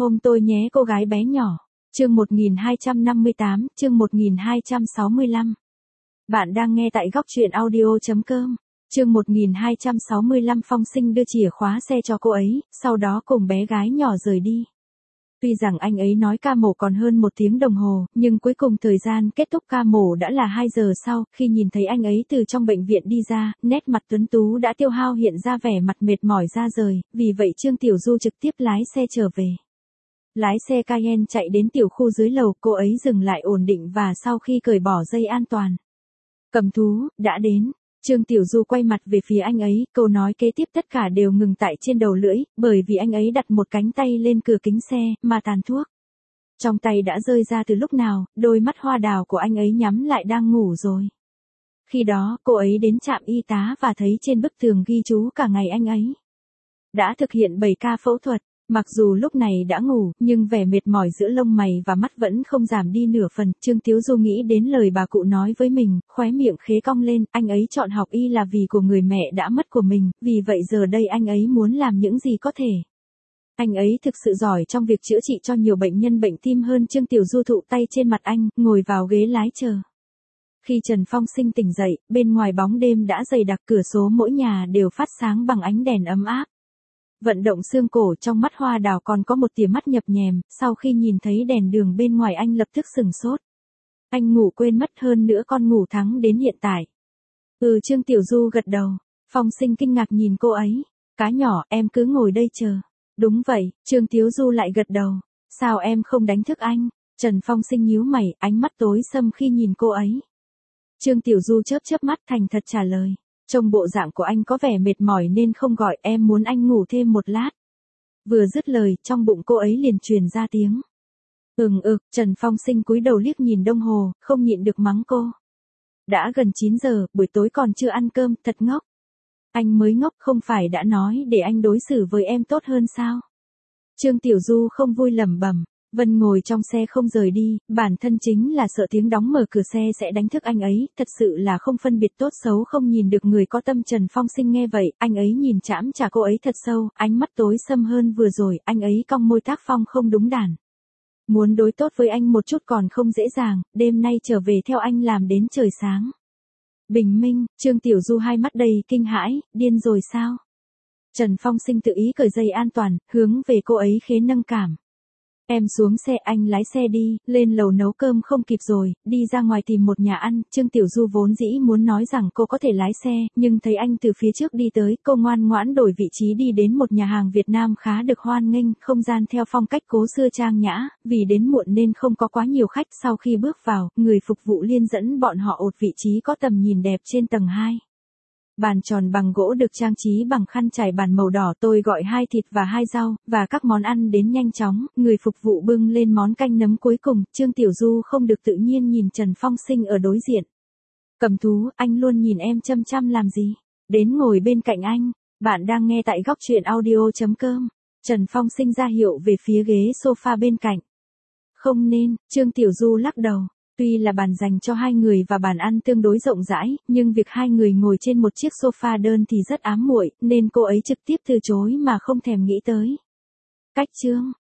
Ôm tôi nhé cô gái bé nhỏ. Chương 1258, chương 1265. Bạn đang nghe tại góc truyện audio.com. Chương 1265 Phong Sinh đưa chìa khóa xe cho cô ấy, sau đó cùng bé gái nhỏ rời đi. Tuy rằng anh ấy nói ca mổ còn hơn 1 tiếng đồng hồ, nhưng cuối cùng thời gian kết thúc ca mổ đã là 2 giờ sau, khi nhìn thấy anh ấy từ trong bệnh viện đi ra, nét mặt tuấn tú đã tiêu hao hiện ra vẻ mặt mệt mỏi ra rời, vì vậy Trương Tiểu Du trực tiếp lái xe trở về. Lái xe Cayenne chạy đến tiểu khu dưới lầu, cô ấy dừng lại ổn định và sau khi cởi bỏ dây an toàn. Cầm thú, đã đến. Trương Tiểu Du quay mặt về phía anh ấy, câu nói kế tiếp tất cả đều ngừng tại trên đầu lưỡi, bởi vì anh ấy đặt một cánh tay lên cửa kính xe, mà tàn thuốc trong tay đã rơi ra từ lúc nào, đôi mắt hoa đào của anh ấy nhắm lại đang ngủ rồi. Khi đó, cô ấy đến trạm y tá và thấy trên bức tường ghi chú cả ngày anh ấy đã thực hiện 7 ca phẫu thuật. Mặc dù lúc này đã ngủ, nhưng vẻ mệt mỏi giữa lông mày và mắt vẫn không giảm đi nửa phần. Trương Tiểu Du nghĩ đến lời bà cụ nói với mình, khóe miệng khế cong lên, anh ấy chọn học y là vì của người mẹ đã mất của mình, vì vậy giờ đây anh ấy muốn làm những gì có thể. Anh ấy thực sự giỏi trong việc chữa trị cho nhiều bệnh nhân bệnh tim hơn. Trương Tiểu Du thụ tay trên mặt anh, ngồi vào ghế lái chờ. Khi Trần Phong Sinh tỉnh dậy, bên ngoài bóng đêm đã dày đặc, cửa sổ mỗi nhà đều phát sáng bằng ánh đèn ấm áp. Vận động xương cổ, trong mắt hoa đào còn có một tia mắt nhập nhèm, sau khi nhìn thấy đèn đường bên ngoài anh lập tức sừng sốt. Anh ngủ quên mất, hơn nữa con ngủ thắng đến hiện tại. Trương Tiểu Du gật đầu. Phong Sinh kinh ngạc nhìn cô ấy. Cá nhỏ, em cứ ngồi đây chờ. Đúng vậy, Trương Tiểu Du lại gật đầu. Sao em không đánh thức anh? Trần Phong Sinh nhíu mày, ánh mắt tối sầm khi nhìn cô ấy. Trương Tiểu Du chớp chớp mắt thành thật trả lời. Trông bộ dạng của anh có vẻ mệt mỏi nên không gọi, em muốn anh ngủ thêm một lát. Vừa dứt lời, trong bụng cô ấy liền truyền ra tiếng. Trần Phong Sinh cúi đầu liếc nhìn đồng hồ, không nhịn được mắng cô. Đã gần 9 giờ, buổi tối còn chưa ăn cơm, thật ngốc. Anh mới ngốc, không phải đã nói để anh đối xử với em tốt hơn sao? Trương Tiểu Du không vui lẩm bẩm. Vân ngồi trong xe không rời đi, bản thân chính là sợ tiếng đóng mở cửa xe sẽ đánh thức anh ấy, thật sự là không phân biệt tốt xấu, không nhìn được người có tâm. Trần Phong Sinh nghe vậy, anh ấy nhìn chãm chả cô ấy thật sâu, ánh mắt tối sầm hơn vừa rồi, anh ấy cong môi tác phong không đúng đản. Muốn đối tốt với anh một chút còn không dễ dàng, đêm nay trở về theo anh làm đến trời sáng. Bình minh, Trương Tiểu Du hai mắt đầy kinh hãi, điên rồi sao? Trần Phong Sinh tự ý cởi dây an toàn, hướng về cô ấy khế nâng cảm. Em xuống xe, anh lái xe đi, lên lầu nấu cơm không kịp rồi, đi ra ngoài tìm một nhà ăn. Trương Tiểu Du vốn dĩ muốn nói rằng cô có thể lái xe, nhưng thấy anh từ phía trước đi tới, cô ngoan ngoãn đổi vị trí đi đến một nhà hàng Việt Nam khá được hoan nghênh, không gian theo phong cách cố xưa trang nhã, vì đến muộn nên không có quá nhiều khách. Sau khi bước vào, người phục vụ liên dẫn bọn họ ột vị trí có tầm nhìn đẹp trên tầng 2. Bàn tròn bằng gỗ được trang trí bằng khăn trải bàn màu đỏ, tôi gọi 2 thịt và 2 rau, và các món ăn đến nhanh chóng, người phục vụ bưng lên món canh nấm cuối cùng. Trương Tiểu Du không được tự nhiên nhìn Trần Phong Sinh ở đối diện. Cầm thú, anh luôn nhìn em chăm chăm làm gì? Đến ngồi bên cạnh anh. Bạn đang nghe tại góc truyện audio.com. Trần Phong Sinh ra hiệu về phía ghế sofa bên cạnh. Không nên, Trương Tiểu Du lắc đầu. Tuy là bàn dành cho 2 người và bàn ăn tương đối rộng rãi, nhưng việc 2 người ngồi trên một chiếc sofa đơn thì rất ám muội, nên cô ấy trực tiếp từ chối mà không thèm nghĩ tới. Cách chương,